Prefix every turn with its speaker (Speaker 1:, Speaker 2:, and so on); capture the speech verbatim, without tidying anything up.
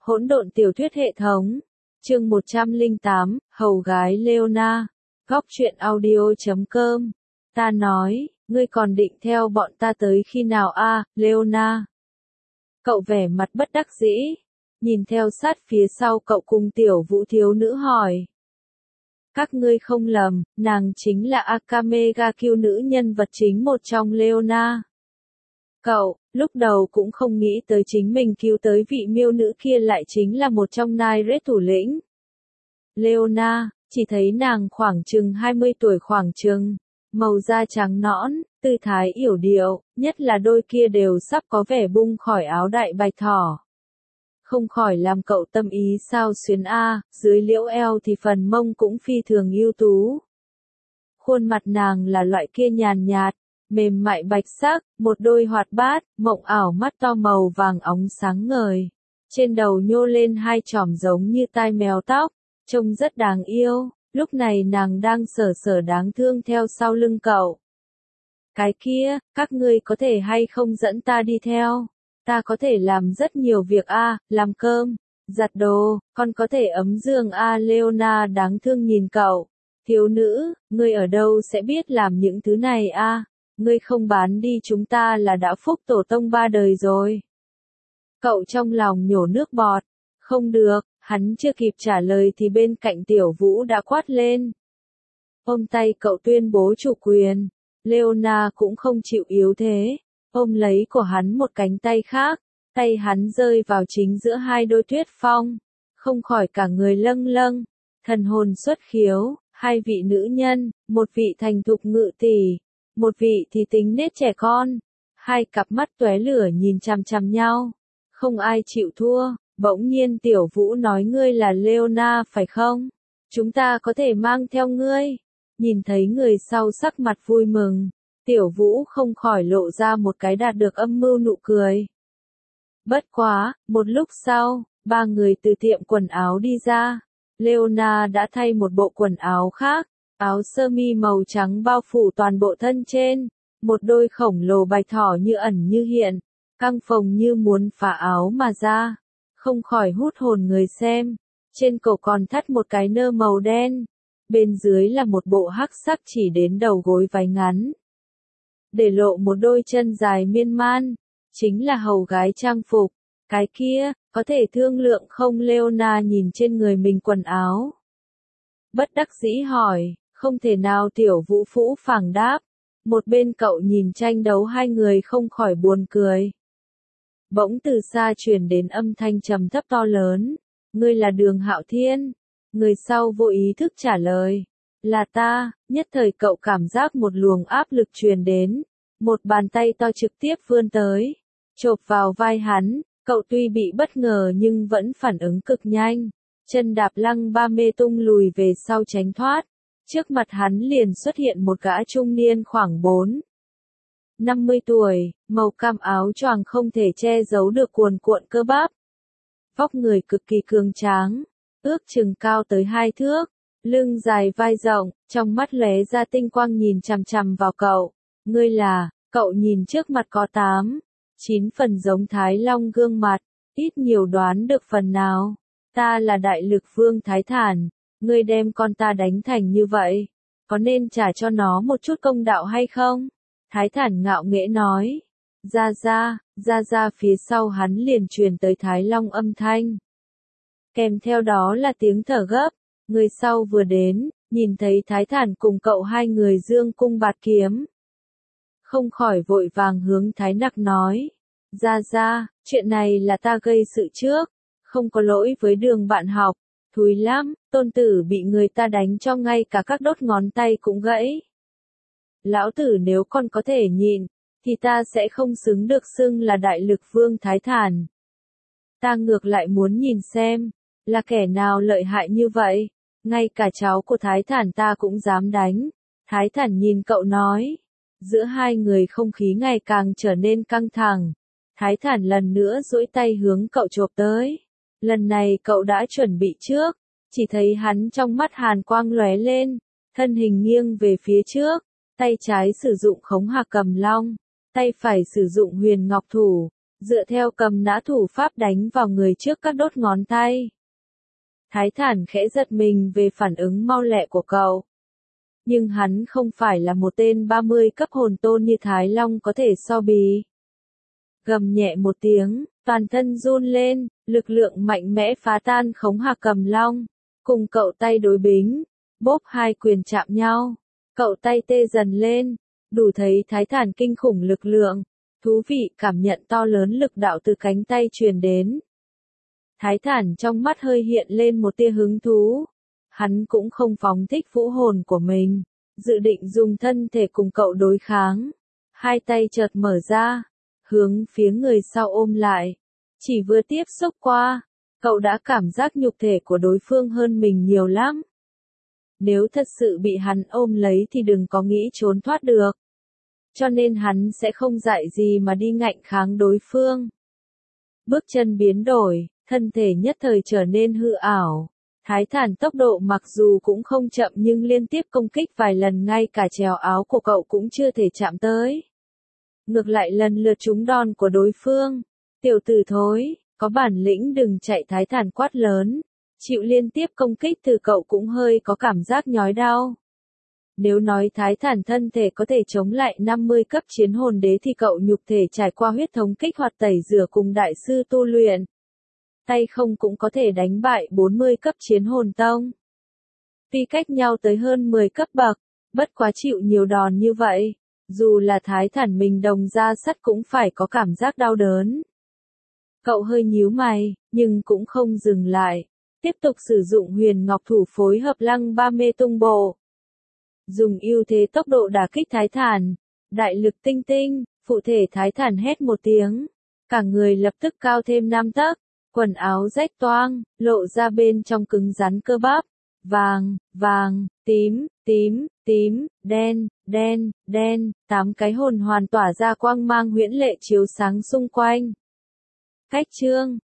Speaker 1: Hỗn độn tiểu thuyết hệ thống. Chương một trăm lẻ tám, Hầu gái Leona. Góc truyện audio chấm com. Ta nói, ngươi còn định theo bọn ta tới khi nào a, Leona? Cậu vẻ mặt bất đắc dĩ, nhìn theo sát phía sau cậu cùng tiểu vũ thiếu nữ hỏi. Các ngươi không lầm, nàng chính là Akame ga Kill, nữ nhân vật chính một trong Leona. Cậu, lúc đầu cũng không nghĩ tới chính mình cứu tới vị miêu nữ kia lại chính là một trong nai rết thủ lĩnh. Leona, chỉ thấy nàng khoảng chừng hai mươi tuổi khoảng chừng, màu da trắng nõn, tư thái yểu điệu, nhất là đôi kia đều sắp có vẻ bung khỏi áo đại bạch thỏ. Không khỏi làm cậu tâm ý sao xuyến a, dưới liễu eo thì phần mông cũng phi thường ưu tú. Khuôn mặt nàng là loại kia nhàn nhạt, mềm mại bạch sắc, một đôi hoạt bát, mộng ảo mắt to màu vàng óng sáng ngời. Trên đầu nhô lên hai chòm giống như tai mèo tóc, trông rất đáng yêu, lúc này nàng đang sở sở đáng thương theo sau lưng cậu. Cái kia, các ngươi có thể hay không dẫn ta đi theo? Ta có thể làm rất nhiều việc a, làm cơm, giặt đồ, còn có thể ấm giường a. Leona đáng thương nhìn cậu. Thiếu nữ, ngươi ở đâu sẽ biết làm những thứ này a? Ngươi không bán đi chúng ta là đã phúc tổ tông ba đời rồi. Cậu trong lòng nhổ nước bọt. Không được, hắn chưa kịp trả lời thì bên cạnh tiểu vũ đã quát lên. Ôm tay cậu tuyên bố chủ quyền. Leona cũng không chịu yếu thế. Ôm lấy của hắn một cánh tay khác, tay hắn rơi vào chính giữa hai đôi tuyết phong, không khỏi cả người lâng lâng, thần hồn xuất khiếu, hai vị nữ nhân, một vị thành thục ngự tỷ, một vị thì tính nết trẻ con, hai cặp mắt tóe lửa nhìn chằm chằm nhau, không ai chịu thua. Bỗng nhiên tiểu vũ nói ngươi là Leona phải không? Chúng ta có thể mang theo ngươi. Nhìn thấy người sau sắc mặt vui mừng. Tiểu vũ không khỏi lộ ra một cái đạt được âm mưu nụ cười. Bất quá, một lúc sau, ba người từ tiệm quần áo đi ra. Leona đã thay một bộ quần áo khác, áo sơ mi màu trắng bao phủ toàn bộ thân trên, một đôi khổng lồ bạch thỏ như ẩn như hiện, căng phồng như muốn phá áo mà ra, không khỏi hút hồn người xem. Trên cổ còn thắt một cái nơ màu đen, bên dưới là một bộ hắc sắc chỉ đến đầu gối váy ngắn, để lộ một đôi chân dài miên man, chính là hầu gái trang phục. Cái kia, có thể thương lượng không? Leona nhìn trên người mình quần áo. Bất đắc dĩ hỏi, không thể nào. Tiểu vũ phũ phàng đáp. Một bên cậu nhìn tranh đấu hai người không khỏi buồn cười. Bỗng từ xa truyền đến âm thanh trầm thấp to lớn. Ngươi là Đường Hạo Thiên. Người sau vô ý thức trả lời. Là ta. Nhất thời cậu cảm giác một luồng áp lực truyền đến. Một bàn tay to trực tiếp vươn tới, chộp vào vai hắn. Cậu tuy bị bất ngờ nhưng vẫn phản ứng cực nhanh. Chân đạp lăng ba mê tung lùi về sau tránh thoát. Trước mặt hắn liền xuất hiện một gã trung niên khoảng bốn năm mươi tuổi, màu cam áo choàng không thể che giấu được cuồn cuộn cơ bắp. Vóc người cực kỳ cường tráng, ước chừng cao tới hai thước, lưng dài vai rộng, trong mắt lóe ra tinh quang nhìn chằm chằm vào cậu. Ngươi là, cậu nhìn trước mặt có tám, chín phần giống Thái Long gương mặt, ít nhiều đoán được phần nào. Ta là Đại Lực Vương Thái Thản, ngươi đem con ta đánh thành như vậy, có nên trả cho nó một chút công đạo hay không? Thái Thản ngạo nghễ nói. Ra ra, ra ra. Phía sau hắn liền truyền tới Thái Long âm thanh. Kèm theo đó là tiếng thở gấp. Người sau vừa đến, nhìn thấy Thái Thản cùng cậu hai người dương cung bạt kiếm, không khỏi vội vàng hướng Thái Nặc nói. Ra ra, chuyện này là ta gây sự trước, không có lỗi với Đường bạn học. Thúi lắm, tôn tử bị người ta đánh cho ngay cả các đốt ngón tay cũng gãy. Lão tử nếu còn có thể nhịn, thì ta sẽ không xứng được xưng là Đại Lực Vương Thái Thản. Ta ngược lại muốn nhìn xem, là kẻ nào lợi hại như vậy, ngay cả cháu của Thái Thản ta cũng dám đánh. Thái Thản nhìn cậu nói. Giữa hai người không khí ngày càng trở nên căng thẳng. Thái Thản lần nữa duỗi tay hướng cậu chộp tới. Lần này cậu đã chuẩn bị trước, chỉ thấy hắn trong mắt hàn quang lóe lên, thân hình nghiêng về phía trước, tay trái sử dụng Khống Hạc Cầm Long, tay phải sử dụng Huyền Ngọc Thủ, dựa theo cầm nã thủ pháp đánh vào người trước các đốt ngón tay. Thái Thản khẽ giật mình về phản ứng mau lẹ của cậu. Nhưng hắn không phải là một tên ba mươi cấp hồn tôn như Thái Long có thể so bì. Gầm nhẹ một tiếng, toàn thân run lên, lực lượng mạnh mẽ phá tan khống hạc cầm long. Cùng cậu tay đối bính, bốp hai quyền chạm nhau. Cậu tay tê dần lên, đủ thấy Thái Thản kinh khủng lực lượng. Thú vị cảm nhận to lớn lực đạo từ cánh tay truyền đến. Thái Thản trong mắt hơi hiện lên một tia hứng thú. Hắn cũng không phóng thích vũ hồn của mình, dự định dùng thân thể cùng cậu đối kháng. Hai tay chợt mở ra, hướng phía người sau ôm lại. Chỉ vừa tiếp xúc qua, cậu đã cảm giác nhục thể của đối phương hơn mình nhiều lắm. Nếu thật sự bị hắn ôm lấy thì đừng có nghĩ trốn thoát được. Cho nên hắn sẽ không dại gì mà đi ngạnh kháng đối phương. Bước chân biến đổi, thân thể nhất thời trở nên hư ảo. Thái Thản tốc độ mặc dù cũng không chậm nhưng liên tiếp công kích vài lần ngay cả trèo áo của cậu cũng chưa thể chạm tới. Ngược lại lần lượt trúng đòn của đối phương. Tiểu tử thối, có bản lĩnh đừng chạy. Thái Thản quát lớn. Chịu liên tiếp công kích từ cậu cũng hơi có cảm giác nhói đau. Nếu nói Thái Thản thân thể có thể chống lại năm mươi cấp chiến hồn đế thì cậu nhục thể trải qua huyết thống kích hoạt tẩy rửa cùng đại sư tu luyện. Tay không cũng có thể đánh bại bốn mươi cấp chiến hồn tông. Tuy cách nhau tới hơn mười cấp bậc, bất quá chịu nhiều đòn như vậy, dù là Thái Thản mình đồng ra sắt cũng phải có cảm giác đau đớn. Cậu hơi nhíu mày, nhưng cũng không dừng lại, tiếp tục sử dụng huyền ngọc thủ phối hợp lăng ba mê tung bộ. Dùng ưu thế tốc độ đả kích Thái Thản, đại lực tinh tinh, phụ thể Thái Thản hét một tiếng, cả người lập tức cao thêm năm tấc. Quần áo rách toang, lộ ra bên trong cứng rắn cơ bắp. Vàng, vàng, tím, tím, tím, đen, đen, đen, tám cái hồn hoàn tỏa ra quang mang huyễn lệ chiếu sáng xung quanh. Cách chương